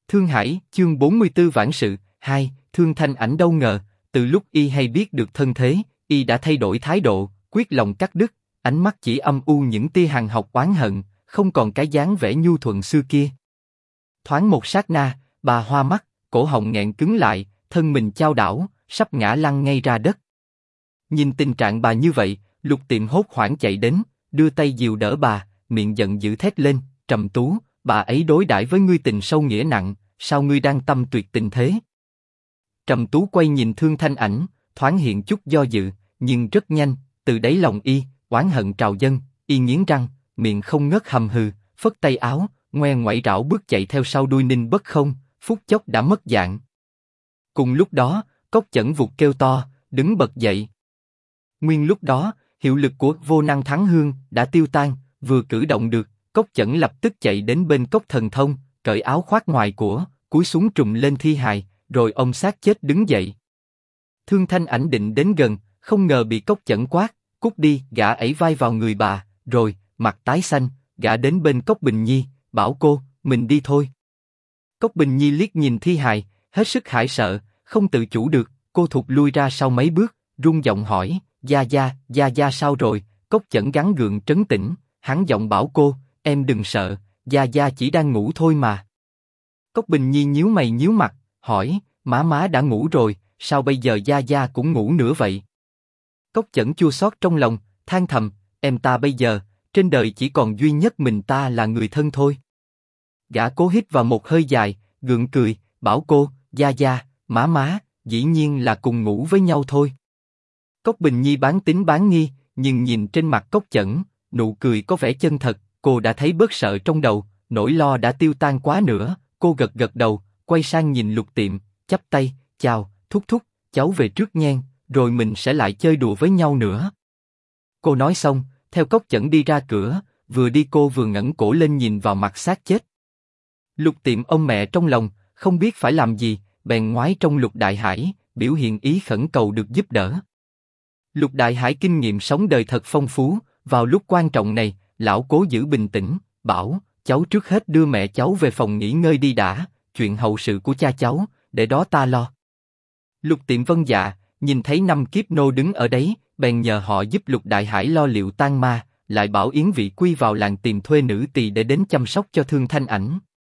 Thương Hải, chương 44 Vãn sự, 2, Thương Thanh Ảnh đâu ngờ, từ lúc y hay biết được thân thế, y đã thay đổi thái độ, quyết lòng cắt đứt, ánh mắt chỉ âm u những tia hằn học oán hận, không còn cái dáng vẻ nhu thuận xưa kia. Thoáng một sát na, bà hoa mắt, cổ họng nghẹn cứng lại, thân mình chao đảo, sắp ngã lăn ngay ra đất. Nhìn tình trạng bà như vậy, Lục Tiệm hốt hoảng chạy đến, đưa tay dìu đỡ bà, miệng giận dữ thét lên, Trầm Tú, bà ấy đối đãi với ngươi tình sâu nghĩa nặng, sao ngươi đang tâm tuyệt tình thế? Trầm Tú quay nhìn Thương Thanh Ảnh, thoáng hiện chút do dự, nhưng rất nhanh, từ đáy lòng y, oán hận trào dâng, y nghiến răng, miệng không ngớt hầm hừ, phất tay áo, ngoe ngoải rảo bước chạy theo sau đuôi Ninh Bất Không, phút chốc đã mất dạng. Cùng lúc đó, Cốc Chẩn vụt kêu to, đứng bật dậy. Nguyên lúc đó, hiệu lực của Vô Năng Thắng Hương đã tiêu tan, vừa cử động được, Cốc Chẩn lập tức chạy đến bên Cốc Thần Thông, cởi áo khoác ngoài của, cúi xuống trùm lên thi hài, rồi ôm xác chết đứng dậy. Thương Thanh Ảnh định đến gần, không ngờ bị Cốc Chẩn quát, cút đi, gã ấy vai vào người bà, rồi, mặt tái xanh, gã đến bên Cốc Bình Nhi, bảo cô, mình đi thôi. Cốc Bình Nhi liếc nhìn thi hài, hết sức hãi sợ, không tự chủ được, cô thụt lui ra sau mấy bước, run giọng hỏi, Gia Gia sao rồi? Cốc Chẩn gắng gượng trấn tĩnh, hắn giọng bảo cô, em đừng sợ, Gia Gia chỉ đang ngủ thôi mà. Cốc Bình Nhi nhíu mày nhíu mặt, hỏi, má đã ngủ rồi, sao bây giờ Gia Gia cũng ngủ nữa vậy? Cốc Chẩn chua xót trong lòng, than thầm, em ta bây giờ, trên đời chỉ còn duy nhất mình ta là người thân thôi. Gã cố hít vào một hơi dài, gượng cười, bảo cô, Gia Gia, má, dĩ nhiên là cùng ngủ với nhau thôi. Cốc Bình Nhi bán tín bán nghi, nhưng nhìn trên mặt Cốc Chẩn, nụ cười có vẻ chân thật, cô đã thấy bớt sợ trong đầu, nỗi lo đã tiêu tan quá nữa, cô gật gật đầu, quay sang nhìn Lục Tiệm, chắp tay, chào, thúc, cháu về trước nhen, rồi mình sẽ lại chơi đùa với nhau nữa. Cô nói xong, theo Cốc Chẩn đi ra cửa, vừa đi cô vừa ngẩng cổ lên nhìn vào mặt xác chết. Lục Tiệm ôm mẹ trong lòng, không biết phải làm gì, bèn ngoái trong Lục Đại Hải, biểu hiện ý khẩn cầu được giúp đỡ. Lục Đại Hải kinh nghiệm sống đời thật phong phú, vào lúc quan trọng này, lão cố giữ bình tĩnh, bảo, cháu trước hết đưa mẹ cháu về phòng nghỉ ngơi đi đã, chuyện hậu sự của cha cháu, để đó ta lo. Lục Tiệm vâng dạ, nhìn thấy 5 kiếp nô đứng ở đấy, bèn nhờ họ giúp Lục Đại Hải lo liệu tang ma, lại bảo Yến Vị Quy vào làng tìm thuê nữ tỳ để đến chăm sóc cho Thương Thanh Ảnh.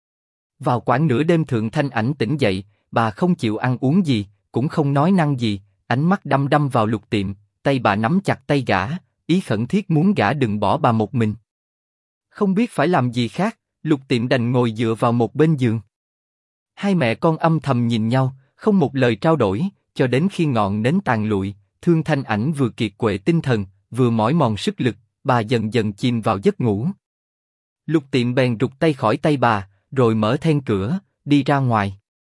Vào khoảng nửa đêm Thương Thanh Ảnh tỉnh dậy, bà không chịu ăn uống gì, cũng không nói năng gì, ánh mắt đăm đăm vào Lục Tiệm, tay bà nắm chặt tay gã, ý khẩn thiết muốn gã đừng bỏ bà một mình. Không biết phải làm gì khác, Lục Tiệm đành ngồi dựa vào một bên giường. Hai mẹ con âm thầm nhìn nhau, không một lời trao đổi, cho đến khi ngọn nến tàn lụi, Thương Thanh Ảnh vừa kiệt quệ tinh thần, vừa mỏi mòn sức lực, bà dần dần chìm vào giấc ngủ. Lục Tiệm bèn rụt tay khỏi tay bà, rồi mở then cửa, đi ra ngoài.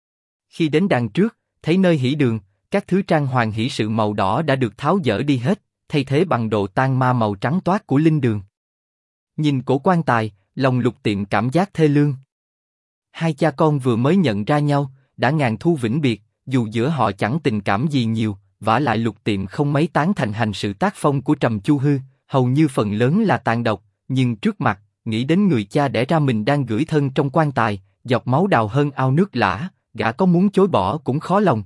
Khi đến đàn trước, thấy nơi hỷ đường, các thứ trang hoàng hỷ sự màu đỏ đã được tháo dỡ đi hết, thay thế bằng đồ tang ma màu trắng toát của linh đường. Nhìn cổ quan tài, lòng Lục Tiệm cảm giác thê lương. Hai cha con vừa mới nhận ra nhau, đã ngàn thu vĩnh biệt, dù giữa họ chẳng tình cảm gì nhiều, vả lại Lục Tiệm không mấy tán thành hành sự tác phong của Trầm Chu Hư, hầu như phần lớn là tàn độc, nhưng trước mặt, nghĩ đến người cha đẻ ra mình đang gửi thân trong quan tài, giọt máu đào hơn ao nước lã, gã có muốn chối bỏ cũng khó lòng.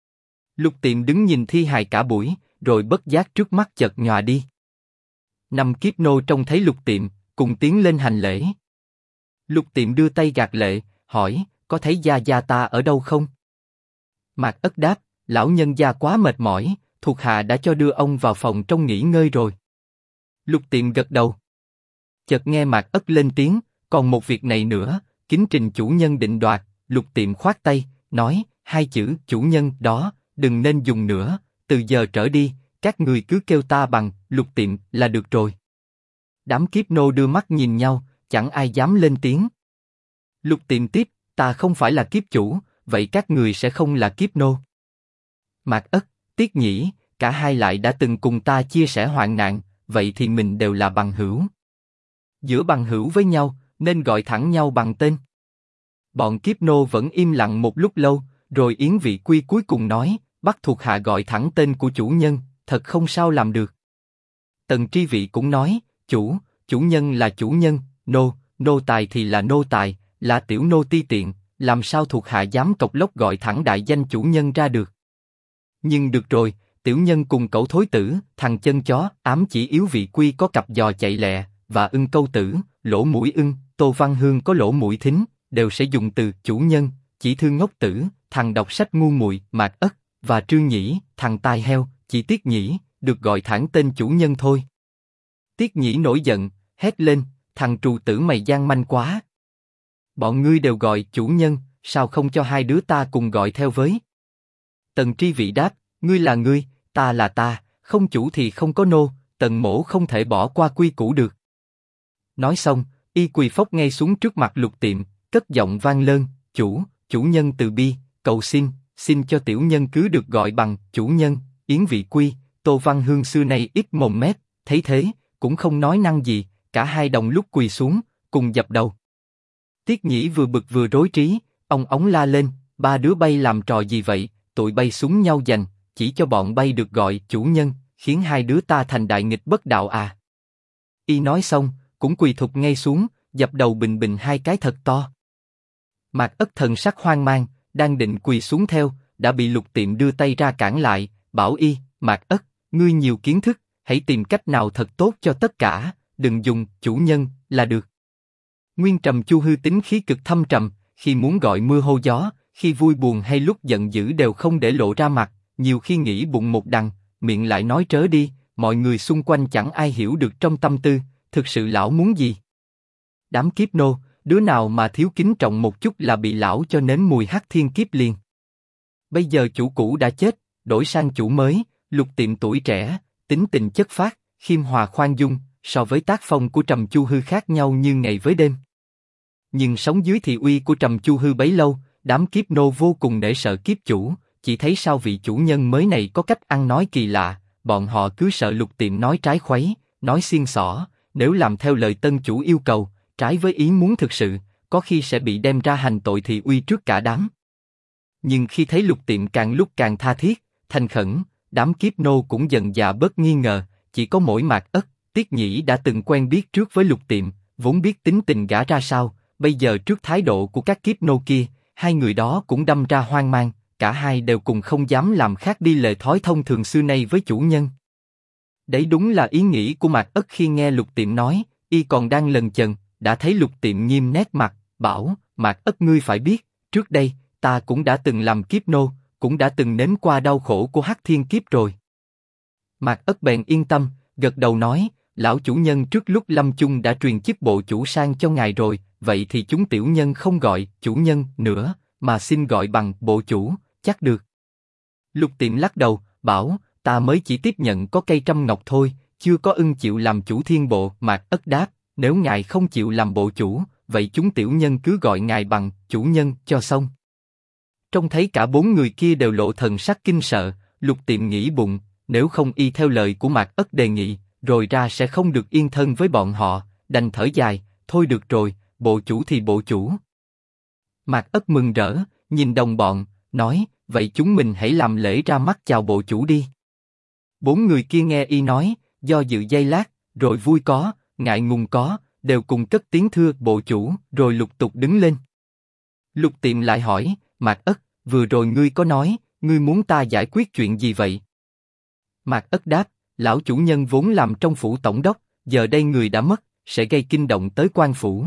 Lục Tiệm đứng nhìn thi hài cả buổi, rồi bất giác trước mắt chợt nhòa đi. 5 kiếp nô trông thấy Lục Tiệm, cùng tiến lên hành lễ. Lục Tiệm đưa tay gạt lệ, hỏi, có thấy Gia Gia ta ở đâu không? Mạc Ất đáp, lão nhân gia quá mệt mỏi, thuộc hạ đã cho đưa ông vào phòng trong nghỉ ngơi rồi. Lục Tiệm gật đầu. Chợt nghe Mạc Ất lên tiếng, còn một việc này nữa, kính trình chủ nhân định đoạt. Lục Tiệm khoát tay, nói, 2 chữ chủ nhân đó, đừng nên dùng nữa, từ giờ trở đi, các người cứ kêu ta bằng Lục Tiệm là được rồi. Đám kiếp nô đưa mắt nhìn nhau, chẳng ai dám lên tiếng. Lục Tiệm tiếp, ta không phải là kiếp chủ, vậy các người sẽ không là kiếp nô. Mạc Ất, tiếc nhỉ, cả hai lại đã từng cùng ta chia sẻ hoạn nạn, vậy thì mình đều là bằng hữu. Giữa bằng hữu với nhau, nên gọi thẳng nhau bằng tên. Bọn kiếp nô vẫn im lặng một lúc lâu, rồi Yến Vị Quy cuối cùng nói, bắt thuộc hạ gọi thẳng tên của chủ nhân, thật không sao làm được. Tần Tri Vị cũng nói, chủ nhân là chủ nhân, nô tài thì là nô tài, là tiểu nô ti tiện, làm sao thuộc hạ dám cộc lốc gọi thẳng đại danh chủ nhân ra được. Nhưng được rồi, tiểu nhân cùng cậu thối tử, thằng chân chó, ám chỉ yếu vị quy có cặp giò chạy lẹ, và ưng câu tử, lỗ mũi ưng, Tô Văn Hương có lỗ mũi thính, đều sẽ dùng từ chủ nhân, chỉ thương ngốc tử, thằng đọc sách ngu muội, Mạc Ất, và Trương Nhĩ, thằng tai heo, chỉ Tiết Nhĩ, được gọi thẳng tên chủ nhân thôi. Tiết Nhĩ nổi giận, hét lên, thằng trù tử mày gian manh quá. Bọn ngươi đều gọi chủ nhân, sao không cho hai đứa ta cùng gọi theo với? Tần Tri Vị đáp, ngươi là ngươi, ta là ta, không chủ thì không có nô, Tần mỗ không thể bỏ qua quy củ được. Nói xong, y quỳ phốc ngay xuống trước mặt Lục Tiệm, cất giọng vang lớn, chủ nhân từ bi, cầu xin cho tiểu nhân cứ được gọi bằng chủ nhân. Yến Vị Quy, Tô Văn Hương xưa nay ít mồm mép, thấy thế, cũng không nói năng gì, cả hai đồng lúc quỳ xuống, cùng dập đầu. Tiết Nhĩ vừa bực vừa rối trí, ông ống la lên, ba đứa bay làm trò gì vậy? Tụi bay súng nhau giành, chỉ cho bọn bay được gọi chủ nhân, khiến hai đứa ta thành đại nghịch bất đạo à? Y nói xong, cũng quỳ thụp ngay xuống, dập đầu bình bình hai cái thật to. Mạc Ất thần sắc hoang mang, đang định quỳ xuống theo, đã bị Lục Tiệm đưa tay ra cản lại, bảo y, Mạc Ất, ngươi nhiều kiến thức, hãy tìm cách nào thật tốt cho tất cả, đừng dùng chủ nhân là được. Nguyên Trầm Chu hư tính khí cực thâm trầm, khi muốn gọi mưa hô gió, khi vui buồn hay lúc giận dữ đều không để lộ ra mặt, nhiều khi nghĩ bụng một đằng, miệng lại nói trớ đi, mọi người xung quanh chẳng ai hiểu được trong tâm tư, thực sự lão muốn gì. Đám kiếp nô, đứa nào mà thiếu kính trọng một chút là bị lão cho nếm mùi hắc thiên kiếp liền. Bây giờ chủ cũ đã chết, đổi sang chủ mới, Lục Tiệm tuổi trẻ, tính tình chất phác, khiêm hòa khoan dung, so với tác phong của Trầm Chu hư khác nhau như ngày với đêm. Nhưng sống dưới thị uy của Trầm Chu hư bấy lâu, đám kiếp nô vô cùng nể sợ kiếp chủ, chỉ thấy sao vị chủ nhân mới này có cách ăn nói kỳ lạ, bọn họ cứ sợ Lục Tiệm nói trái khuấy, nói xiên xỏ, nếu làm theo lời tân chủ yêu cầu, trái với ý muốn thực sự, có khi sẽ bị đem ra hành tội thị uy trước cả đám. Nhưng khi thấy Lục Tiệm càng lúc càng tha thiết, thành khẩn, đám kiếp nô cũng dần dà bớt nghi ngờ, chỉ có mỗi Mạc Ất, Tiết Nhĩ đã từng quen biết trước với Lục Tiệm, vốn biết tính tình gã ra sao, bây giờ trước thái độ của các kiếp nô kia, hai người đó cũng đâm ra hoang mang, cả hai đều cùng không dám làm khác đi lệ thói thông thường xưa nay với chủ nhân. Đấy đúng là ý nghĩ của Mạc Ất khi nghe Lục Tiệm nói, y còn đang lần chần, đã thấy Lục Tiệm nghiêm nét mặt, bảo, Mạc Ất ngươi phải biết, trước đây, ta cũng đã từng làm kiếp nô, cũng đã từng nếm qua đau khổ của hắc thiên kiếp rồi. Mạc Ất bèn yên tâm, gật đầu nói, lão chủ nhân trước lúc lâm chung đã truyền chức bộ chủ sang cho ngài rồi, vậy thì chúng tiểu nhân không gọi chủ nhân nữa, mà xin gọi bằng bộ chủ, chắc được. Lục Tiệm lắc đầu, bảo, ta mới chỉ tiếp nhận có cây trăm ngọc thôi, chưa có ưng chịu làm chủ thiên bộ. Mạc Ất đáp, nếu ngài không chịu làm bộ chủ, vậy chúng tiểu nhân cứ gọi ngài bằng chủ nhân cho xong. Trông thấy cả bốn người kia đều lộ thần sắc kinh sợ, Lục Tiệm nghĩ bụng, nếu không y theo lời của Mạc Ất đề nghị, rồi ra sẽ không được yên thân với bọn họ, đành thở dài, thôi được rồi, bộ chủ thì bộ chủ. Mạc Ất mừng rỡ, nhìn đồng bọn, nói, vậy chúng mình hãy làm lễ ra mắt chào bộ chủ đi. Bốn người kia nghe y nói, do dự giây lát, rồi vui có, ngại ngùng có, đều cùng cất tiếng thưa bộ chủ, rồi lục tục đứng lên. Lục Tiệm lại hỏi, Mạc Ất, vừa rồi ngươi có nói, ngươi muốn ta giải quyết chuyện gì vậy? Mạc Ất đáp, lão chủ nhân vốn làm trong phủ tổng đốc, giờ đây người đã mất, sẽ gây kinh động tới quan phủ.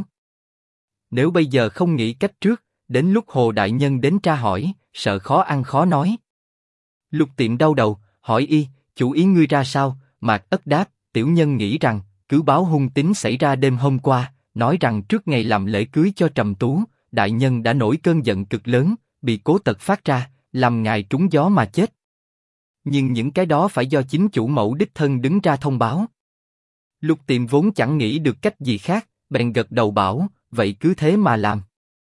Nếu bây giờ không nghĩ cách trước, đến lúc Hồ đại nhân đến tra hỏi, sợ khó ăn khó nói. Lục Tiệm đau đầu, hỏi y, chủ ý ngươi ra sao? Mạc Ất đáp, tiểu nhân nghĩ rằng, cứ báo hung tính xảy ra đêm hôm qua, nói rằng trước ngày làm lễ cưới cho Trầm Tú, đại nhân đã nổi cơn giận cực lớn, bị cố tật phát ra, làm ngài trúng gió mà chết. Nhưng những cái đó phải do chính chủ mẫu đích thân đứng ra thông báo. Lục Tiệm vốn chẳng nghĩ được cách gì khác, bèn gật đầu bảo, vậy cứ thế mà làm.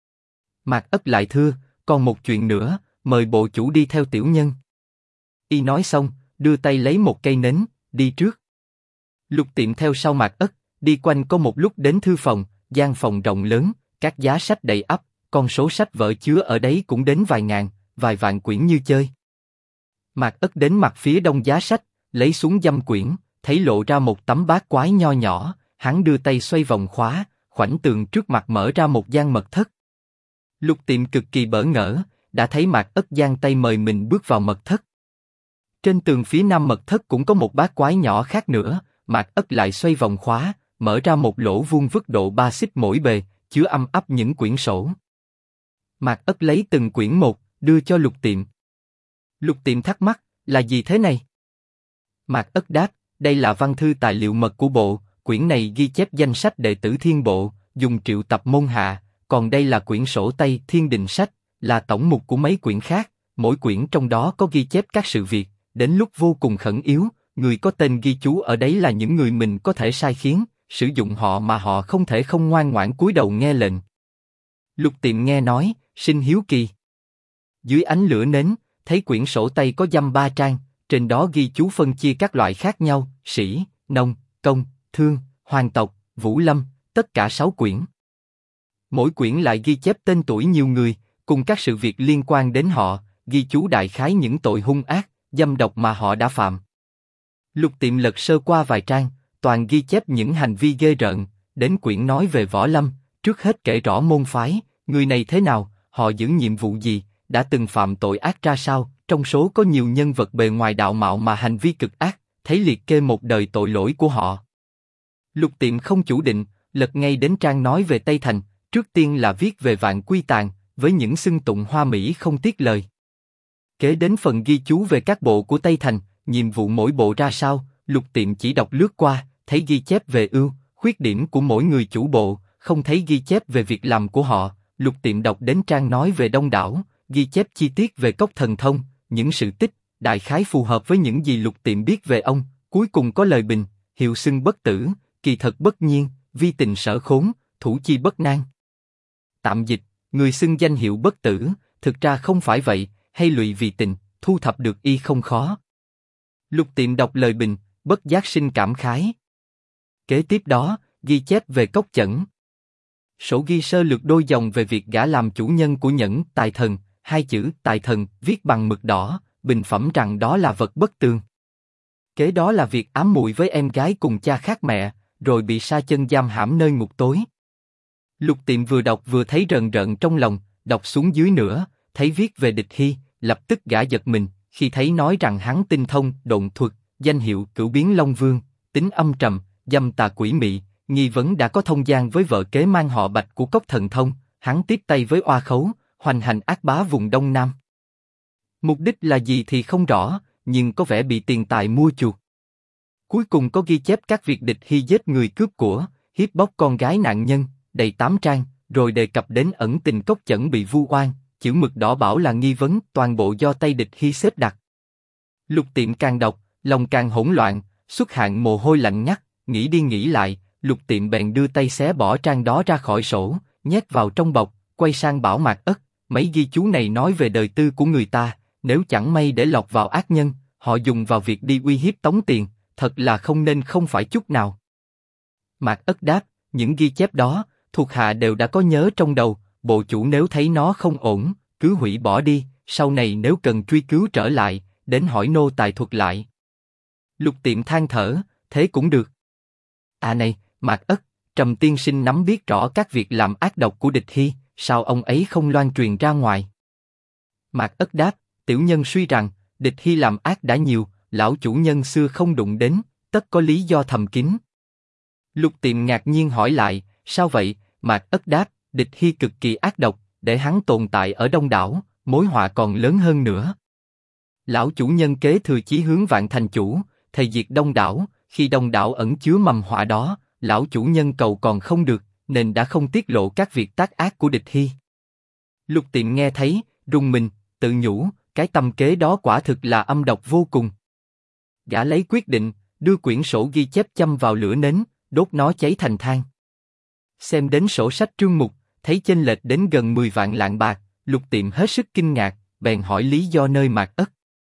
Mạc Ất lại thưa, còn một chuyện nữa, mời bộ chủ đi theo tiểu nhân. Y nói xong, đưa tay lấy một cây nến, đi trước. Lục Tiệm theo sau Mạc Ất, đi quanh có một lúc đến thư phòng, gian phòng rộng lớn, các giá sách đầy ắp, con số sách vở chứa ở đấy cũng đến vài ngàn, vài vạn quyển như chơi. Mạc Ất đến mặt phía đông giá sách, lấy xuống dăm quyển, thấy lộ ra một tấm bát quái nho nhỏ, hắn đưa tay xoay vòng khóa, khoảnh tường trước mặt mở ra một gian mật thất. Lục Tiệm cực kỳ bỡ ngỡ, đã thấy Mạc Ất giang tay mời mình bước vào mật thất. Trên tường phía nam mật thất cũng có một bát quái nhỏ khác nữa, Mạc Ất lại xoay vòng khóa, mở ra một lỗ vuông vức độ 3 xích mỗi bề, chứa âm ấp những quyển sổ. Mạc Ất lấy từng quyển một, đưa cho Lục Tiệm. Lục Tiệm thắc mắc, là gì thế này? Mạc Ất đáp, đây là văn thư tài liệu mật của bộ, quyển này ghi chép danh sách đệ tử Thiên Bộ, dùng triệu tập môn hạ, còn đây là quyển sổ tay Thiên Đình sách, là tổng mục của mấy quyển khác, mỗi quyển trong đó có ghi chép các sự việc, đến lúc vô cùng khẩn yếu, người có tên ghi chú ở đấy là những người mình có thể sai khiến, sử dụng họ mà họ không thể không ngoan ngoãn cúi đầu nghe lệnh. Lục Tiệm nghe nói, sinh hiếu kỳ. Dưới ánh lửa nến, thấy quyển sổ tay có dăm 3 trang, trên đó ghi chú phân chia các loại khác nhau, sĩ, nông, công, thương, hoàng tộc, vũ lâm, tất cả 6 quyển. Mỗi quyển lại ghi chép tên tuổi nhiều người, cùng các sự việc liên quan đến họ, ghi chú đại khái những tội hung ác, dâm độc mà họ đã phạm. Lục Tiệm lật sơ qua vài trang, toàn ghi chép những hành vi ghê rợn, đến quyển nói về võ lâm, trước hết kể rõ môn phái, người này thế nào, họ giữ nhiệm vụ gì, đã từng phạm tội ác ra sao, trong số có nhiều nhân vật bề ngoài đạo mạo mà hành vi cực ác, thấy liệt kê một đời tội lỗi của họ. Lục Tiệm không chủ định, lật ngay đến trang nói về Tây Thành, trước tiên là viết về Vạn Quy Tàng, với những xưng tụng hoa mỹ không tiếc lời. Kế đến phần ghi chú về các bộ của Tây Thành, nhiệm vụ mỗi bộ ra sao, Lục Tiệm chỉ đọc lướt qua, thấy ghi chép về ưu, khuyết điểm của mỗi người chủ bộ, không thấy ghi chép về việc làm của họ. Lục Tiệm đọc đến trang nói về Đông Đảo, ghi chép chi tiết về Cốc Thần Thông, những sự tích, đại khái phù hợp với những gì Lục Tiệm biết về ông. Cuối cùng có lời bình, hiệu xưng bất tử, kỳ thật bất nhiên, vi tình sở khốn, thủ chi bất nan. Tạm dịch, người xưng danh hiệu bất tử, thực ra không phải vậy, hay lụy vì tình, thu thập được y không khó. Lục Tiệm đọc lời bình, bất giác sinh cảm khái. Kế tiếp đó, ghi chép về Cốc Chẩn. Sổ ghi sơ lược đôi dòng về việc gã làm chủ nhân của Nhẫn Tài Thần, 2 chữ Tài Thần viết bằng mực đỏ, bình phẩm rằng đó là vật bất tường. Kế đó là việc ám muội với em gái cùng cha khác mẹ, rồi bị sa chân giam hãm nơi ngục tối. Lục Tiệm vừa đọc vừa thấy rờn rợn trong lòng, đọc xuống dưới nữa, thấy viết về Địch Hy, lập tức gã giật mình, khi thấy nói rằng hắn tinh thông độn thuật, danh hiệu Cửu Biến Long Vương, tính âm trầm, dâm tà quỷ mị, nghi vấn đã có thông gian với vợ kế mang họ Bạch của Cốc Thần Thông, hắn tiếp tay với oa khấu, hoành hành ác bá vùng Đông Nam. Mục đích là gì thì không rõ, nhưng có vẻ bị tiền tài mua chuộc. Cuối cùng có ghi chép các việc Địch Hy giết người cướp của, hiếp bóc con gái nạn nhân, đầy 8 trang, rồi đề cập đến ẩn tình Cốc Chẩn bị vu oan, chữ mực đỏ bảo là nghi vấn toàn bộ do tay Địch Hy xếp đặt. Lục Tiệm càng đọc, lòng càng hỗn loạn, xuất hạn mồ hôi lạnh ngắt, nghĩ đi nghĩ lại, Lục Tiệm bèn đưa tay xé bỏ trang đó ra khỏi sổ, nhét vào trong bọc, quay sang bảo Mạc Ất, mấy ghi chú này nói về đời tư của người ta, nếu chẳng may để lọt vào ác nhân, họ dùng vào việc đi uy hiếp tống tiền, thật là không nên không phải chút nào. Mạc Ất đáp, những ghi chép đó, thuộc hạ đều đã có nhớ trong đầu, bộ chủ nếu thấy nó không ổn, cứ hủy bỏ đi, sau này nếu cần truy cứu trở lại, đến hỏi nô tài thuật lại. Lục Tiệm than thở, thế cũng được. À này, Mạc Ất, Trầm tiên sinh nắm biết rõ các việc làm ác độc của Địch Hy, sao ông ấy không loan truyền ra ngoài? Mạc Ất đáp, tiểu nhân suy rằng, Địch Hy làm ác đã nhiều, lão chủ nhân xưa không đụng đến, tất có lý do thầm kín. Lục Tiệm ngạc nhiên hỏi lại, sao vậy? Mạc Ất đáp, Địch Hy cực kỳ ác độc, để hắn tồn tại ở Đông Đảo, mối họa còn lớn hơn nữa. Lão chủ nhân kế thừa chí hướng Vạn Thành Chủ, thầy diệt Đông Đảo, khi Đông Đảo ẩn chứa mầm họa đó, lão chủ nhân cầu còn không được, nên đã không tiết lộ các việc tác ác của Địch Hy. Lục Tiệm nghe thấy, rùng mình, tự nhủ, cái tâm kế đó quả thực là âm độc vô cùng. Gã lấy quyết định, đưa quyển sổ ghi chép châm vào lửa nến, đốt nó cháy thành than. Xem đến sổ sách trương mục, thấy chênh lệch đến gần 10 vạn lạng bạc, Lục Tiệm hết sức kinh ngạc, bèn hỏi lý do nơi Mạc Ất.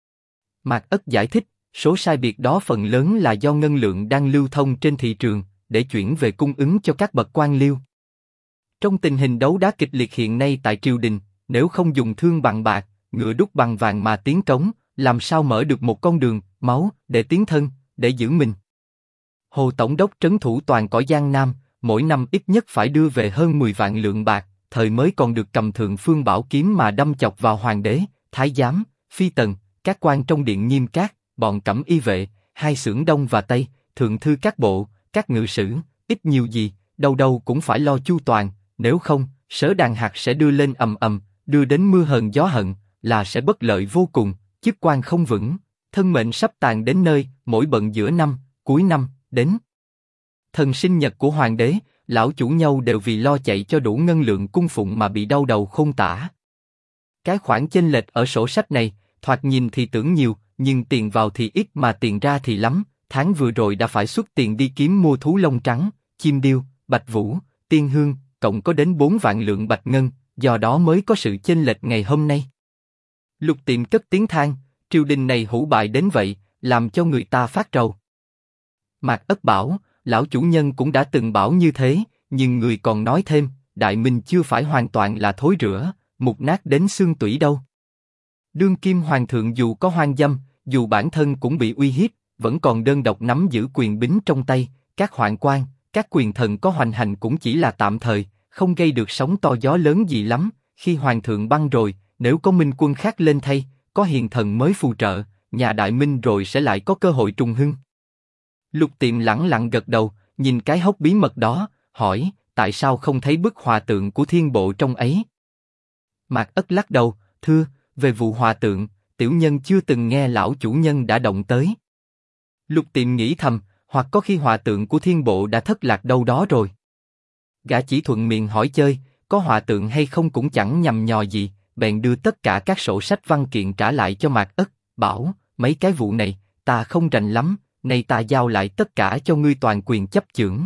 Mạc Ất giải thích, số sai biệt đó phần lớn là do ngân lượng đang lưu thông trên thị trường, để chuyển về cung ứng cho các bậc quan liêu. Trong tình hình đấu đá kịch liệt hiện nay tại triều đình, nếu không dùng thương bằng bạc, ngựa đúc bằng vàng mà tiến cống, làm sao mở được một con đường máu để tiến thân, để giữ mình? Hồ Tổng đốc trấn thủ toàn cõi Giang Nam, mỗi năm ít nhất phải đưa về hơn 10 vạn lượng bạc, thời mới còn được cầm thượng phương bảo kiếm mà đâm chọc vào hoàng đế, thái giám, phi tần, các quan trong điện Nghiêm Cát, bọn cẩm y vệ, hai xưởng đông và tây, thượng thư các bộ, các ngự sử, ít nhiều gì, đâu đâu cũng phải lo chu toàn, nếu không, sớ đàn hạt sẽ đưa lên ầm ầm, đưa đến mưa hờn gió hận, là sẽ bất lợi vô cùng, chức quan không vững, thân mệnh sắp tàn đến nơi, mỗi bận giữa năm, cuối năm, đến thần sinh nhật của hoàng đế, lão chủ nhau đều vì lo chạy cho đủ ngân lượng cung phụng mà bị đau đầu khôn tả. Cái khoản chênh lệch ở sổ sách này, thoạt nhìn thì tưởng nhiều, nhưng tiền vào thì ít mà tiền ra thì lắm. Tháng vừa rồi đã phải xuất tiền đi kiếm mua thú lông trắng, chim điêu, bạch vũ, tiên hương, cộng có đến 4 vạn lượng bạch ngân, do đó mới có sự chênh lệch ngày hôm nay. Lục Tiệm cất tiếng than, triều đình này hủ bại đến vậy, làm cho người ta phát rầu. Mạc Ất bảo, lão chủ nhân cũng đã từng bảo như thế, nhưng người còn nói thêm, Đại Minh chưa phải hoàn toàn là thối rữa, mục nát đến xương tủy đâu. Đương kim hoàng thượng dù có hoang dâm, dù bản thân cũng bị uy hiếp, vẫn còn đơn độc nắm giữ quyền bính trong tay, các hoạn quan, các quyền thần có hoành hành cũng chỉ là tạm thời, không gây được sóng to gió lớn gì lắm, khi hoàng thượng băng rồi, nếu có minh quân khác lên thay, có hiền thần mới phù trợ, nhà Đại Minh rồi sẽ lại có cơ hội trùng hưng. Lục Tiệm lẳng lặng gật đầu, nhìn cái hốc bí mật đó, hỏi, tại sao không thấy bức hòa tượng của Thiên Bộ trong ấy? Mạc Ất lắc đầu, thưa, về vụ hòa tượng, tiểu nhân chưa từng nghe lão chủ nhân đã động tới. Lục Tiệm nghĩ thầm, hoặc có khi hòa tượng của Thiên Bộ đã thất lạc đâu đó rồi. Gã chỉ thuận miệng hỏi chơi, có hòa tượng hay không cũng chẳng nhằm nhò gì, bèn đưa tất cả các sổ sách văn kiện trả lại cho Mạc Ất, bảo, mấy cái vụ này, ta không rành lắm, nay ta giao lại tất cả cho ngươi toàn quyền chấp chưởng.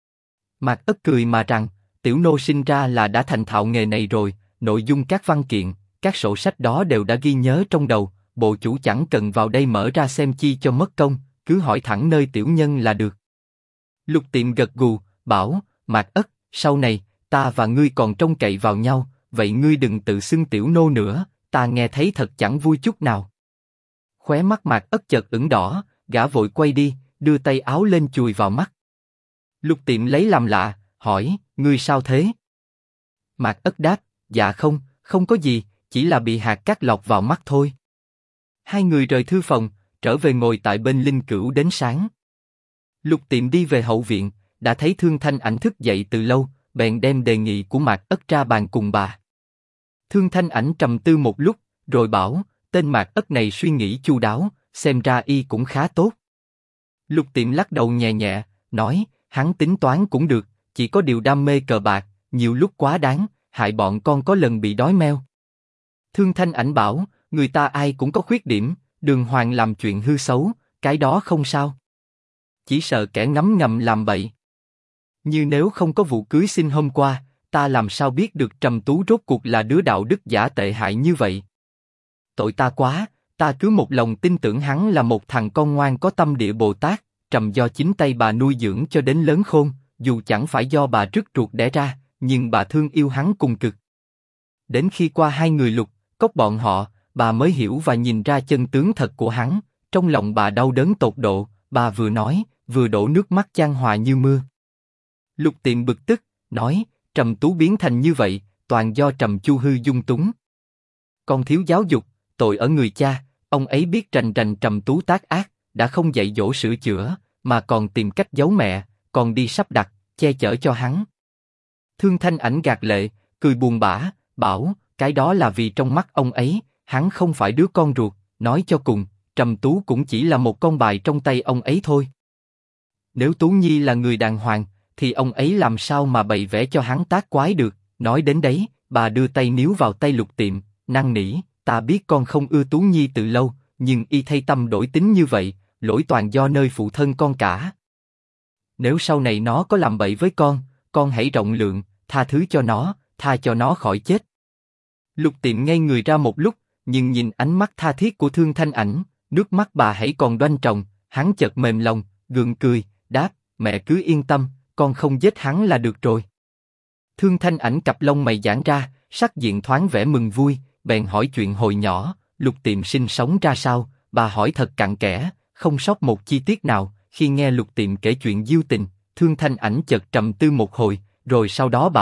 Mạc Ất cười mà rằng, tiểu nô sinh ra là đã thành thạo nghề này rồi, nội dung các văn kiện, các sổ sách đó đều đã ghi nhớ trong đầu, bộ chủ chẳng cần vào đây mở ra xem chi cho mất công, cứ hỏi thẳng nơi tiểu nhân là được. Lục Tiệm gật gù, bảo, Mạc Ất, sau này, ta và ngươi còn trông cậy vào nhau, vậy ngươi đừng tự xưng tiểu nô nữa, ta nghe thấy thật chẳng vui chút nào. Khóe mắt Mạc Ất chợt ửng đỏ, gã vội quay đi, đưa tay áo lên chùi vào mắt. Lục Tiệm lấy làm lạ, hỏi, ngươi sao thế? Mạc Ất đáp, dạ không, không có gì, chỉ là bị hạt cát lọt vào mắt thôi. Hai người rời thư phòng, trở về ngồi tại bên linh cữu đến sáng. Lục Tiệm đi về hậu viện, đã thấy Thương Thanh Ảnh thức dậy từ lâu, bèn đem đề nghị của Mạc Ất ra bàn cùng bà. Thương Thanh Ảnh trầm tư một lúc, rồi bảo, tên Mạc Ất này suy nghĩ chu đáo, xem ra y cũng khá tốt. Lục Tiệm lắc đầu nhẹ nhẹ, nói, hắn tính toán cũng được, chỉ có điều đam mê cờ bạc, nhiều lúc quá đáng, hại bọn con có lần bị đói meo. Thương Thanh Ảnh bảo, người ta ai cũng có khuyết điểm, đường hoàng làm chuyện hư xấu, cái đó không sao. Chỉ sợ kẻ ngấm ngầm làm bậy. Như nếu không có vụ cưới xin hôm qua, ta làm sao biết được Trầm Tú rốt cuộc là đứa đạo đức giả tệ hại như vậy. Tội ta quá, ta cứ một lòng tin tưởng hắn là một thằng con ngoan có tâm địa Bồ Tát, Trầm do chính tay bà nuôi dưỡng cho đến lớn khôn, dù chẳng phải do bà rứt ruột đẻ ra, nhưng bà thương yêu hắn cùng cực. Đến khi qua hai người Lục, Cốc bọn họ, bà mới hiểu và nhìn ra chân tướng thật của hắn, trong lòng bà đau đớn tột độ, bà vừa nói, vừa đổ nước mắt chan hòa như mưa. Lục Tiệm bực tức, nói, Trầm Tú biến thành như vậy, toàn do Trầm Chu hư dung túng. Con thiếu giáo dục, tội ở người cha, ông ấy biết rành rành Trầm Tú tác ác, đã không dạy dỗ sửa chữa, mà còn tìm cách giấu mẹ, còn đi sắp đặt, che chở cho hắn. Thương Thanh Ảnh gạt lệ, cười buồn bã, bảo, cái đó là vì trong mắt ông ấy, hắn không phải đứa con ruột, nói cho cùng, Trầm Tú cũng chỉ là một con bài trong tay ông ấy thôi. Nếu Tú Nhi là người đàng hoàng, thì ông ấy làm sao mà bày vẽ cho hắn tác quái được, nói đến đấy, bà đưa tay níu vào tay Lục Tiệm, năn nỉ, ta biết con không ưa Tú Nhi từ lâu, nhưng y thay tâm đổi tính như vậy, lỗi toàn do nơi phụ thân con cả. Nếu sau này nó có làm bậy với con hãy rộng lượng, tha thứ cho nó, tha cho nó khỏi chết. Lục Tiệm ngây người ra một lúc, nhưng nhìn ánh mắt tha thiết của Thương Thanh Ảnh, nước mắt bà hãy còn đoan tròng, hắn chợt mềm lòng, gượng cười, đáp, mẹ cứ yên tâm, con không giết hắn là được rồi. Thương Thanh Ảnh cặp lông mày giãn ra, sắc diện thoáng vẻ mừng vui, bèn hỏi chuyện hồi nhỏ, Lục Tiệm sinh sống ra sao, bà hỏi thật cặn kẽ, không sót một chi tiết nào. Khi nghe Lục Tiệm kể chuyện diêu tình, Thương Thanh Ảnh chợt trầm tư một hồi, rồi sau đó bảo,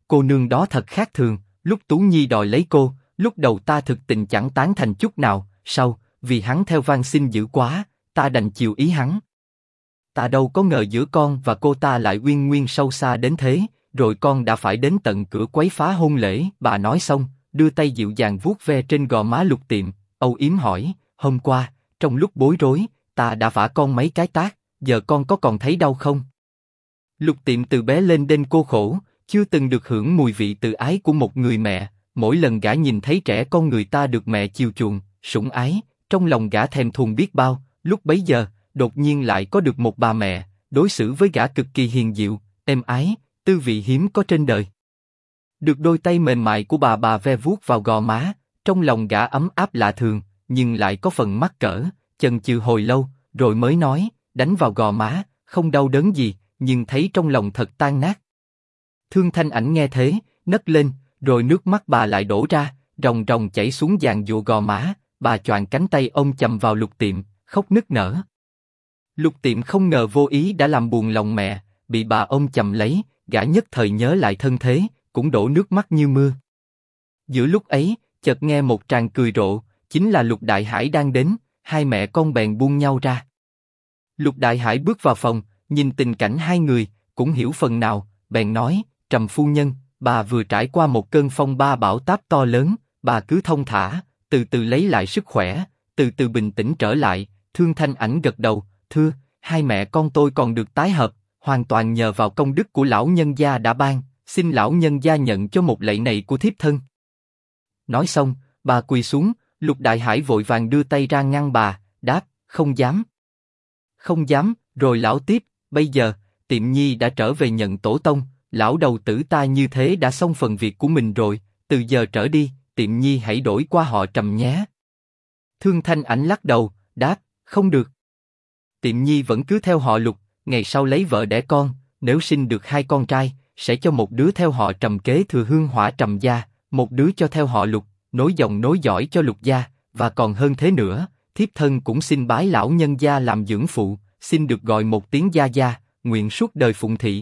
cô nương đó thật khác thường, lúc Tú Nhi đòi lấy cô, lúc đầu ta thực tình chẳng tán thành chút nào, sau, vì hắn theo van xin dữ quá, ta đành chiều ý hắn. Ta đâu có ngờ giữa con và cô ta lại uyên nguyên sâu xa đến thế, rồi con đã phải đến tận cửa quấy phá hôn lễ. Bà nói xong, đưa tay dịu dàng vuốt ve trên gò má Lục Tiệm, âu yếm hỏi, hôm qua, trong lúc bối rối, ta đã vả con mấy cái tát, giờ con có còn thấy đau không? Lục Tiệm từ bé lên đên cô khổ, chưa từng được hưởng mùi vị từ ái của một người mẹ, mỗi lần gã nhìn thấy trẻ con người ta được mẹ chiều chuộng, sủng ái, trong lòng gã thèm thuồng biết bao, lúc bấy giờ, đột nhiên lại có được một bà mẹ, đối xử với gã cực kỳ hiền dịu, êm ái, tư vị hiếm có trên đời. Được đôi tay mềm mại của bà ve vuốt vào gò má, trong lòng gã ấm áp lạ thường, nhưng lại có phần mắc cỡ, chần chừ hồi lâu, rồi mới nói, đánh vào gò má, không đau đớn gì, nhưng thấy trong lòng thật tan nát. Thương Thanh Ảnh nghe thế, nấc lên, rồi nước mắt bà lại đổ ra, ròng ròng chảy xuống giàn giụa gò má, bà choàng cánh tay ôm chầm vào Lục Tiệm, khóc nức nở. Lục Tiệm không ngờ vô ý đã làm buồn lòng mẹ, bị bà ôm chầm lấy, gã nhất thời nhớ lại thân thế, cũng đổ nước mắt như mưa. Giữa lúc ấy, chợt nghe một tràng cười rộ, chính là Lục Đại Hải đang đến, hai mẹ con bèn buông nhau ra. Lục Đại Hải bước vào phòng, nhìn tình cảnh hai người, cũng hiểu phần nào, bèn nói, Trầm phu nhân, bà vừa trải qua một cơn phong ba bão táp to lớn, bà cứ thông thả, từ từ lấy lại sức khỏe, từ từ bình tĩnh trở lại. Thương Thanh Ảnh gật đầu, thưa, hai mẹ con tôi còn được tái hợp, hoàn toàn nhờ vào công đức của lão nhân gia đã ban, xin lão nhân gia nhận cho một lạy này của thiếp thân. Nói xong, bà quỳ xuống, Lục Đại Hải vội vàng đưa tay ra ngăn bà, đáp, không dám. Không dám, rồi lão tiếp, bây giờ, Tiệm Nhi đã trở về nhận tổ tông, lão đầu tử ta như thế đã xong phần việc của mình rồi, từ giờ trở đi, Tiệm Nhi hãy đổi qua họ Trầm nhé. Thương Thanh Ảnh lắc đầu, đáp, không được. Tiệm Nhi vẫn cứ theo họ Lục, ngày sau lấy vợ đẻ con, nếu sinh được hai con trai, sẽ cho một đứa theo họ Trầm kế thừa hương hỏa Trầm gia, một đứa cho theo họ Lục, nối dòng nối dõi cho Lục gia, và còn hơn thế nữa, thiếp thân cũng xin bái lão nhân gia làm dưỡng phụ, xin được gọi một tiếng gia gia, nguyện suốt đời phụng thị.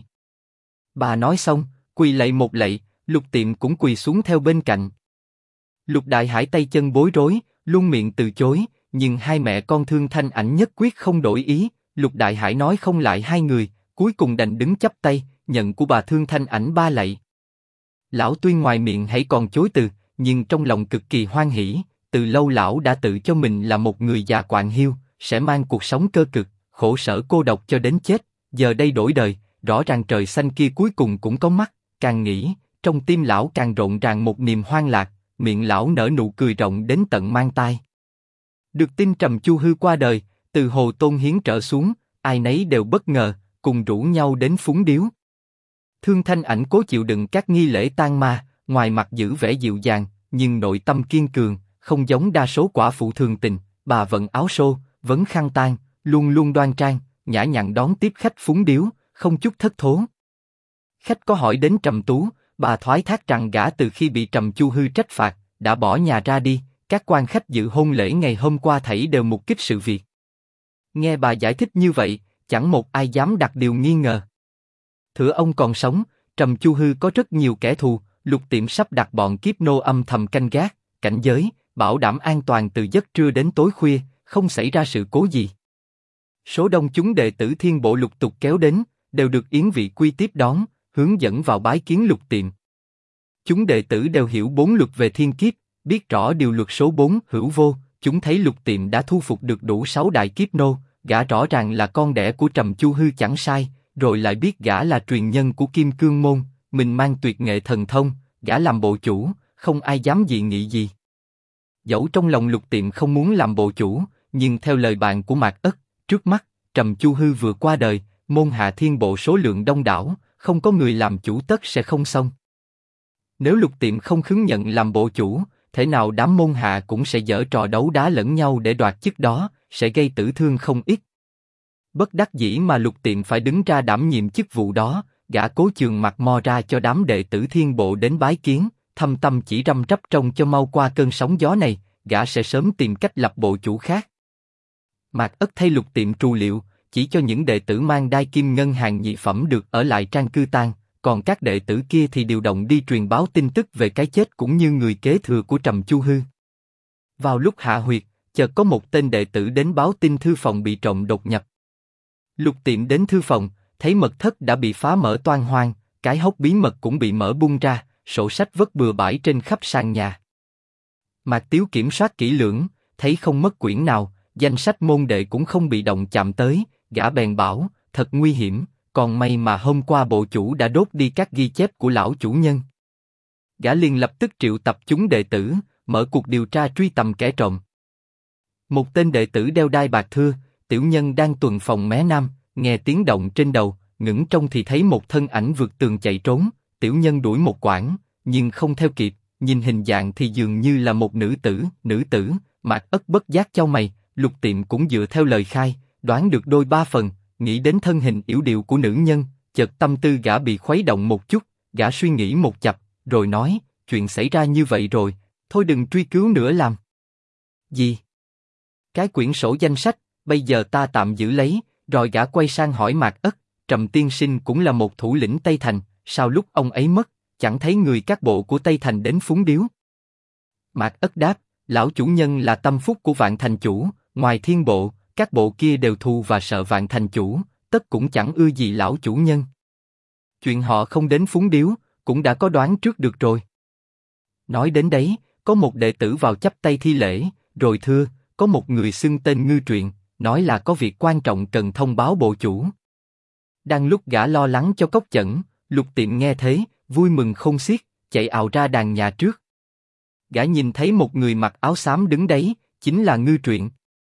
Bà nói xong, quỳ lạy một lạy, Lục Tiệm cũng quỳ xuống theo bên cạnh. Lục Đại Hải tay chân bối rối, luôn miệng từ chối, nhưng hai mẹ con Thương Thanh Ảnh nhất quyết không đổi ý. Lục Đại Hải nói không lại hai người, cuối cùng đành đứng chắp tay, nhận của bà Thương Thanh Ảnh ba lạy. Lão tuy ngoài miệng hãy còn chối từ, nhưng trong lòng cực kỳ hoan hỉ. Từ lâu lão đã tự cho mình là một người già quạng hiu, sẽ mang cuộc sống cơ cực, khổ sở cô độc cho đến chết. Giờ đây đổi đời, rõ ràng trời xanh kia cuối cùng cũng có mắt. Càng nghĩ, trong tim lão càng rộn ràng một niềm hoan lạc, miệng lão nở nụ cười rộng đến tận mang tai. Được tin Trầm Chu Hư qua đời, từ Hồ Tôn Hiến trở xuống, ai nấy đều bất ngờ, cùng rủ nhau đến phúng điếu. Thương Thanh Ảnh cố chịu đựng các nghi lễ tang ma, ngoài mặt giữ vẻ dịu dàng, nhưng nội tâm kiên cường, không giống đa số quả phụ thường tình. Bà vận áo xô, vấn khăn tang, luôn luôn đoan trang, nhã nhặn đón tiếp khách phúng điếu, không chút thất thố. Khách có hỏi đến Trầm Tú, bà thoái thác rằng gã từ khi bị Trầm Chu Hư trách phạt, đã bỏ nhà ra đi. Các quan khách dự hôn lễ ngày hôm qua thảy đều mục kích sự việc. Nghe bà giải thích như vậy, chẳng một ai dám đặt điều nghi ngờ. Thửa ông còn sống, Trầm Chu Hư có rất nhiều kẻ thù. Lục Tiệm sắp đặt bọn kiếp nô âm thầm canh gác, cảnh giới, bảo đảm an toàn từ giấc trưa đến tối khuya, không xảy ra sự cố gì. Số đông chúng đệ tử Thiên Bộ lục tục kéo đến, đều được Yến Vị Quy tiếp đón, hướng dẫn vào bái kiến Lục Tiệm. Chúng đệ tử đều hiểu 4 luật về thiên kiếp, biết rõ điều luật số 4 hữu vô. Chúng thấy Lục Tiệm đã thu phục được đủ 6 đại kiếp nô, gã rõ ràng là con đẻ của Trầm Chu Hư chẳng sai, rồi lại biết gã là truyền nhân của Kim Cương Môn, mình mang tuyệt nghệ thần thông, gã làm bộ chủ, không ai dám dị nghị gì. Dẫu trong lòng Lục Tiệm không muốn làm bộ chủ, nhưng theo lời bạn của Mạc Ất, trước mắt Trầm Chu Hư vừa qua đời, môn hạ Thiên Bộ số lượng đông đảo, không có người làm chủ tất sẽ không xong. Nếu Lục Tiệm không khứng nhận làm bộ chủ, thế nào đám môn hạ cũng sẽ giở trò đấu đá lẫn nhau để đoạt chức đó, sẽ gây tử thương không ít. Bất đắc dĩ mà Lục Tiệm phải đứng ra đảm nhiệm chức vụ đó, gã cố chườm mặt mò ra cho đám đệ tử Thiên Bộ đến bái kiến, thâm tâm chỉ răm rắp trông cho mau qua cơn sóng gió này, gã sẽ sớm tìm cách lập bộ chủ khác. Mạc Ất thay Lục Tiệm trù liệu, chỉ cho những đệ tử mang đai kim ngân hàng nhị phẩm được ở lại trang cư tang, còn các đệ tử kia thì điều động đi truyền báo tin tức về cái chết cũng như người kế thừa của Trầm Chu Hư. Vào lúc hạ huyệt, chợt có một tên đệ tử đến báo tin thư phòng bị trộm đột nhập. Lục Tiệm đến thư phòng, thấy mật thất đã bị phá mở toang hoang, cái hốc bí mật cũng bị mở bung ra, sổ sách vất bừa bãi trên khắp sàn nhà. Mạc Tiếu kiểm soát kỹ lưỡng, thấy không mất quyển nào, danh sách môn đệ cũng không bị động chạm tới, gã bèn bảo, thật nguy hiểm, còn may mà hôm qua bộ chủ đã đốt đi các ghi chép của lão chủ nhân. Gã liền lập tức triệu tập chúng đệ tử, mở cuộc điều tra truy tầm kẻ trộm. Một tên đệ tử đeo đai bạc thưa, tiểu nhân đang tuần phòng mé nam, nghe tiếng động trên đầu, ngẩng trông thì thấy một thân ảnh vượt tường chạy trốn, tiểu nhân đuổi một quãng, nhưng không theo kịp, nhìn hình dạng thì dường như là một nữ tử, Mạc Ất bất giác chau mày, Lục Tiệm cũng dựa theo lời khai, đoán được đôi ba phần, nghĩ đến thân hình yểu điệu của nữ nhân, chợt tâm tư gã bị khuấy động một chút, gã suy nghĩ một chập, rồi nói, chuyện xảy ra như vậy rồi, thôi đừng truy cứu nữa làm. Gì? Cái quyển sổ danh sách, bây giờ ta tạm giữ lấy, rồi gã quay sang hỏi Mạc Ất, Trầm tiên sinh cũng là một thủ lĩnh Tây Thành, sao lúc ông ấy mất, chẳng thấy người các bộ của Tây Thành đến phúng điếu? Mạc Ất đáp, lão chủ nhân là tâm phúc của Vạn Thành chủ, ngoài Thiên bộ, các bộ kia đều thù và sợ Vạn Thành chủ, tất cũng chẳng ưa gì lão chủ nhân. Chuyện họ không đến phúng điếu, cũng đã có đoán trước được rồi. Nói đến đấy, có một đệ tử vào chắp tay thi lễ, rồi thưa, có một người xưng tên Ngư Truyện, nói là có việc quan trọng cần thông báo bộ chủ. Đang lúc gã lo lắng cho Cốc Chẩn, Lục Tiệm nghe thế, vui mừng khôn xiết, chạy ào ra đàn nhà trước. Gã nhìn thấy một người mặc áo xám đứng đấy, chính là Ngư Truyện.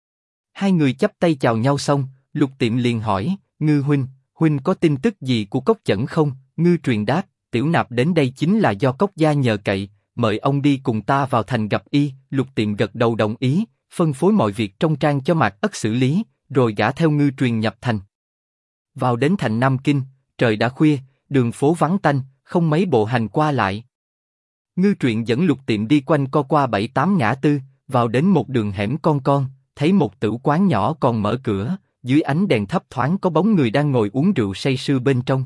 Hai người chắp tay chào nhau xong, Lục Tiệm liền hỏi, Ngư huynh có tin tức gì của Cốc Chẩn không? Ngư Truyện đáp, tiểu nạp đến đây chính là do Cốc gia nhờ cậy, mời ông đi cùng ta vào thành gặp y. Lục Tiệm gật đầu đồng ý, phân phối mọi việc trong trang cho Mạc Ất xử lý, rồi gã theo Ngư Truyện nhập thành. Vào đến thành Nam Kinh, trời đã khuya, đường phố vắng tanh, không mấy bộ hành qua lại. Ngư Truyện dẫn Lục Tiệm đi quanh co qua 7-8 ngã tư, vào đến một đường hẻm con, thấy một tử quán nhỏ còn mở cửa, dưới ánh đèn thấp thoáng có bóng người đang ngồi uống rượu say sưa bên trong.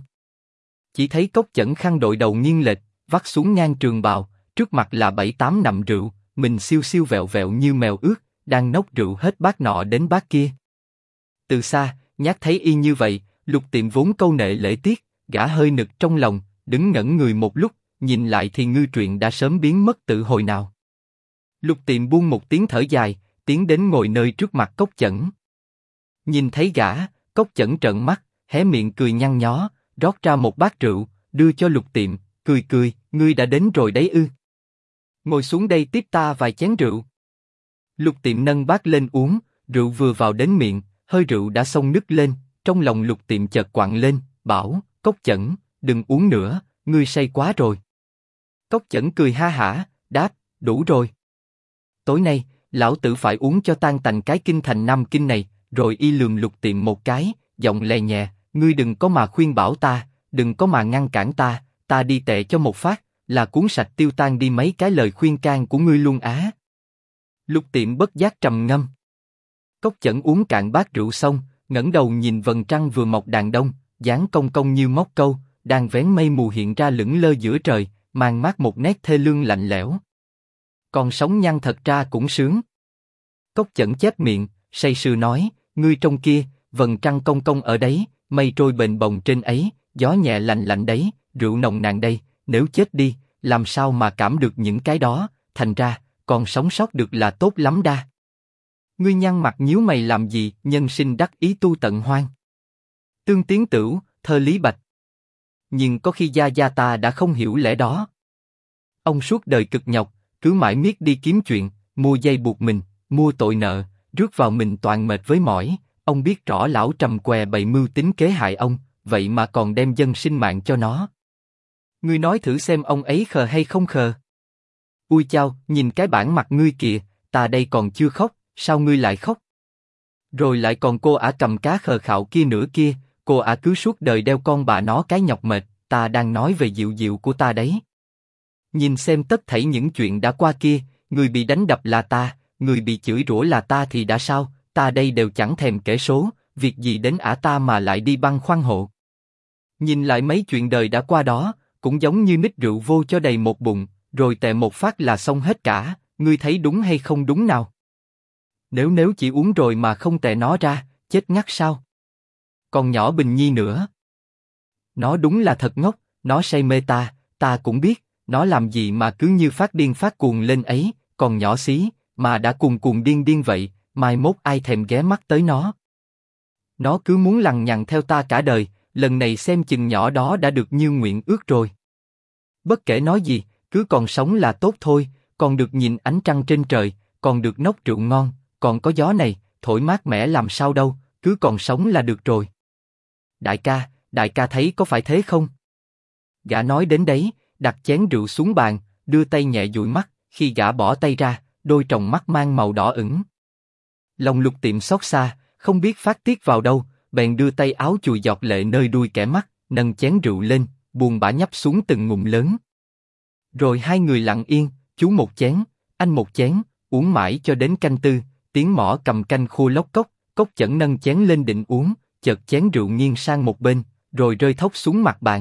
Chỉ thấy Cốc Chẩn khăn đội đầu nghiêng lệch, vắt xuống ngang trường bào, trước mặt là 7-8 nằm rượu, mình siêu siêu vẹo vẹo như mèo ướt, đang nốc rượu hết bát nọ đến bát kia. Từ xa, nhát thấy y như vậy, Lục Tiệm vốn câu nệ lễ tiết, gã hơi nực trong lòng, đứng ngẩn người một lúc, nhìn lại thì Ngư Truyện đã sớm biến mất từ hồi nào. Lục Tiệm buông một tiếng thở dài, tiến đến ngồi nơi trước mặt Cốc Chẩn. Nhìn thấy gã, Cốc Chẩn trợn mắt, hé miệng cười nhăn nhó, rót ra một bát rượu, đưa cho Lục Tiệm, cười, ngươi đã đến rồi đấy ư? Ngồi xuống đây tiếp ta vài chén rượu. Lục Tiệm nâng bát lên uống, rượu vừa vào đến miệng, hơi rượu đã xông nức lên, trong lòng Lục Tiệm chợt quặn lên, bảo, Cốc Chẩn, đừng uống nữa, ngươi say quá rồi. Cốc Chẩn cười ha hả, đáp, đủ rồi. Tối nay, lão tử phải uống cho tan tành cái kinh thành Nam Kinh này. Rồi y lườm Lục Tiệm một cái, giọng lè nhẹ, ngươi đừng có mà khuyên bảo ta, đừng có mà ngăn cản ta đi tệ cho một phát, là cuốn sạch tiêu tan đi mấy cái lời khuyên can của ngươi luôn á. Lục Tiệm bất giác trầm ngâm. Cốc Chẩn uống cạn bát rượu xong, ngẩng đầu nhìn vầng trăng vừa mọc đàn đông, dáng cong cong như móc câu, đang vén mây mù hiện ra lững lơ giữa trời, mang mát một nét thê lương lạnh lẽo. Còn sống nhăn thật ra cũng sướng. Cốc Chẩn chép miệng, say sưa nói, ngươi trong kia, vầng trăng cong cong ở đấy, mây trôi bềnh bồng trên ấy, gió nhẹ lạnh lạnh đấy, rượu nồng nàn đây, nếu chết đi, làm sao mà cảm được những cái đó, thành ra, còn sống sót được là tốt lắm đa. Ngươi nhăn mặt nhíu mày làm gì, nhân sinh đắc ý tu tận hoang. Tương Tiến Tửu, thơ Lý Bạch. Nhưng có khi gia ta đã không hiểu lẽ đó. Ông suốt đời cực nhọc, cứ mãi miết đi kiếm chuyện, mua dây buộc mình, mua tội nợ, rước vào mình toàn mệt với mỏi. Ông biết rõ lão Trầm què bày mưu tính kế hại ông, vậy mà còn đem dân sinh mạng cho nó. Ngươi nói thử xem ông ấy khờ hay không khờ? Ui chao, nhìn cái bản mặt ngươi kìa, ta đây còn chưa khóc, sao ngươi lại khóc? Rồi lại còn cô ả cầm cá khờ khạo kia nữa kia, cô ả cứ suốt đời đeo con bà nó cái nhọc mệt, ta đang nói về Diệu Diệu của ta đấy. Nhìn xem tất thảy những chuyện đã qua kia, người bị đánh đập là ta, người bị chửi rủa là ta thì đã sao, ta đây đều chẳng thèm kể số, việc gì đến ả ta mà lại đi băn khoăn hộ. Nhìn lại mấy chuyện đời đã qua đó, cũng giống như nít rượu vô cho đầy một bụng, rồi tè một phát là xong hết cả, ngươi thấy đúng hay không đúng nào? Nếu chỉ uống rồi mà không tè nó ra, chết ngắt sao? Còn nhỏ Bình Nhi nữa. Nó đúng là thật ngốc, nó say mê ta cũng biết, nó làm gì mà cứ như phát điên phát cuồng lên ấy, còn nhỏ xí, mà đã cuồng cuồng điên điên vậy, mai mốt ai thèm ghé mắt tới nó. Nó cứ muốn lằng nhằng theo ta cả đời, lần này xem chừng nhỏ đó đã được như nguyện ước rồi. Bất kể nói gì, cứ còn sống là tốt thôi, còn được nhìn ánh trăng trên trời, còn được nốc rượu ngon, còn có gió này, thổi mát mẻ làm sao đâu, cứ còn sống là được rồi. Đại ca thấy có phải thế không? Gã nói đến đấy, đặt chén rượu xuống bàn, đưa tay nhẹ dụi mắt, khi gã bỏ tay ra, đôi tròng mắt mang màu đỏ ửng. Lòng Lục Tiệm xót xa, không biết phát tiết vào đâu, bèn đưa tay áo chùi giọt lệ nơi đuôi kẻ mắt, nâng chén rượu lên, buồn bã nhấp xuống từng ngụm lớn. Rồi hai người lặng yên, chú một chén, anh một chén, uống mãi cho đến canh tư, tiếng mõ cầm canh khua lóc cốc, Cốc Chẩn nâng chén lên định uống, chợt chén rượu nghiêng sang một bên, rồi rơi thốc xuống mặt bàn.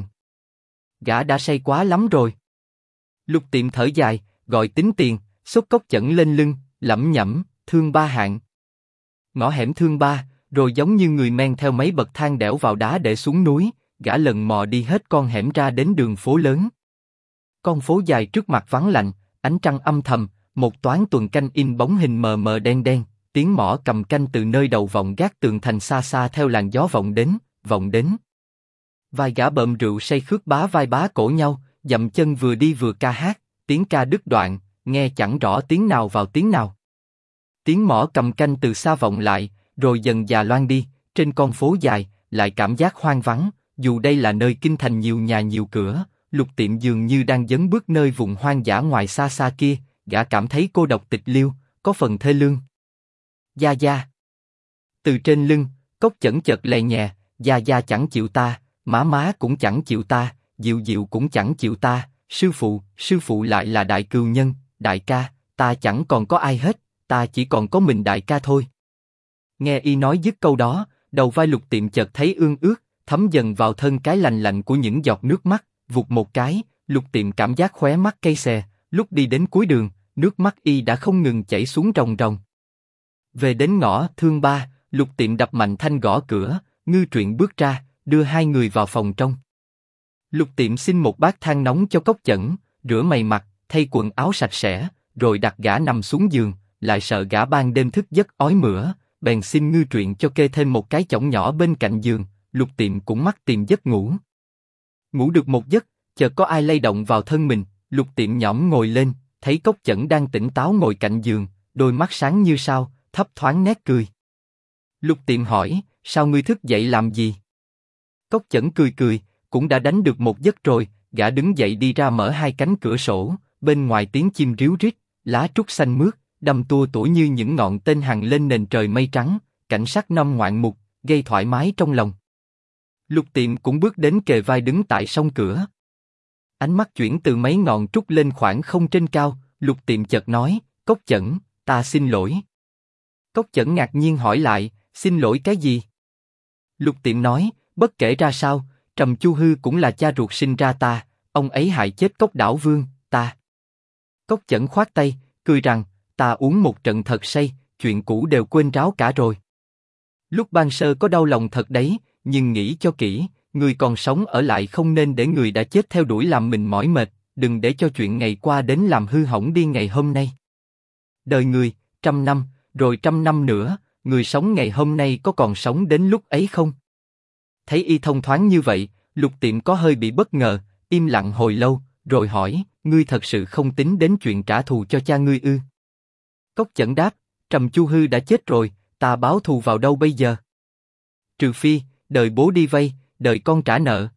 Gã đã say quá lắm rồi. Lục Tiệm thở dài, gọi tính tiền, xốc Cốc Chẩn lên lưng, lẩm nhẩm, thương ba hạng. Ngõ hẻm thương ba, rồi giống như người men theo mấy bậc thang đẽo vào đá để xuống núi, gã lần mò đi hết con hẻm ra đến đường phố lớn. Con phố dài trước mặt vắng lạnh, ánh trăng âm thầm, một toán tuần canh in bóng hình mờ mờ đen đen, tiếng mõ cầm canh từ nơi đầu vọng gác tường thành xa xa theo làn gió vọng đến, vọng đến. Vài gã bợm rượu say khước bá vai bá cổ nhau, dậm chân vừa đi vừa ca hát, tiếng ca đứt đoạn, nghe chẳng rõ tiếng nào vào tiếng nào. Tiếng mõ cầm canh từ xa vọng lại, rồi dần dà loan đi, trên con phố dài, lại cảm giác hoang vắng, dù đây là nơi kinh thành nhiều nhà nhiều cửa, Lục Tiệm dường như đang dấn bước nơi vùng hoang dã ngoài xa xa kia, gã cảm thấy cô độc tịch liêu, có phần thê lương. Gia Gia. Từ trên lưng, Cốc Chẩn chợt lè nhẹ, Gia Gia chẳng chịu ta, má cũng chẳng chịu ta, Diệu Diệu cũng chẳng chịu ta, sư phụ lại là đại cừu nhân, đại ca, ta chẳng còn có ai hết, ta chỉ còn có mình đại ca thôi. Nghe y nói dứt câu đó, đầu vai Lục Tiệm chợt thấy ương ướt, thấm dần vào thân cái lành lạnh của những giọt nước mắt, vụt một cái, Lục Tiệm cảm giác khóe mắt cay xè, lúc đi đến cuối đường, nước mắt y đã không ngừng chảy xuống ròng ròng. Về đến ngõ thương ba, Lục Tiệm đập mạnh thanh gõ cửa, Ngư Truyện bước ra, đưa hai người vào phòng trong. Lục Tiệm xin một bát than nóng cho Cốc Chẩn, rửa mày mặt, thay quần áo sạch sẽ, rồi đặt gã nằm xuống giường, lại sợ gã ban đêm thức giấc ói mửa, bèn xin Ngư Truyện cho kê thêm một cái chõng nhỏ bên cạnh giường. Lục Tiệm cũng mắc tìm giấc ngủ. Ngủ được một giấc, chợt có ai lay động vào thân mình, Lục Tiệm nhõm ngồi lên, thấy Cốc Chẩn đang tỉnh táo ngồi cạnh giường, đôi mắt sáng như sao, thấp thoáng nét cười. Lục Tiệm hỏi, sao ngươi thức dậy làm gì? Cốc Chẩn cười, cũng đã đánh được một giấc rồi, gã đứng dậy đi ra mở hai cánh cửa sổ, bên ngoài tiếng chim ríu rít, lá trúc xanh mướt, đâm tua tủa như những ngọn tên hằng lên nền trời mây trắng, cảnh sắc năm ngoạn mục, gây thoải mái trong lòng. Lục Tiệm cũng bước đến kề vai đứng tại song cửa. Ánh mắt chuyển từ mấy ngọn trúc lên khoảng không trên cao, Lục Tiệm chợt nói, Cốc Chẩn, ta xin lỗi. Cốc Chẩn ngạc nhiên hỏi lại, xin lỗi cái gì? Lục Tiệm nói, bất kể ra sao, Trầm Chu Hư cũng là cha ruột sinh ra ta, ông ấy hại chết Cốc Đảo Vương, ta. Cốc Chẩn khoát tay, cười rằng, ta uống một trận thật say, chuyện cũ đều quên ráo cả rồi. Lúc ban sơ có đau lòng thật đấy, nhưng nghĩ cho kỹ, người còn sống ở lại không nên để người đã chết theo đuổi làm mình mỏi mệt, đừng để cho chuyện ngày qua đến làm hư hỏng đi ngày hôm nay. Đời người, 100 năm, rồi 100 năm nữa, người sống ngày hôm nay có còn sống đến lúc ấy không? Thấy y thông thoáng như vậy, Lục Tiệm có hơi bị bất ngờ, im lặng hồi lâu, rồi hỏi, ngươi thật sự không tính đến chuyện trả thù cho cha ngươi ư? Cốc Chẩn đáp, Trầm Chu Hư đã chết rồi, ta báo thù vào đâu bây giờ? Trừ phi, đời bố đi vay, đời con trả nợ,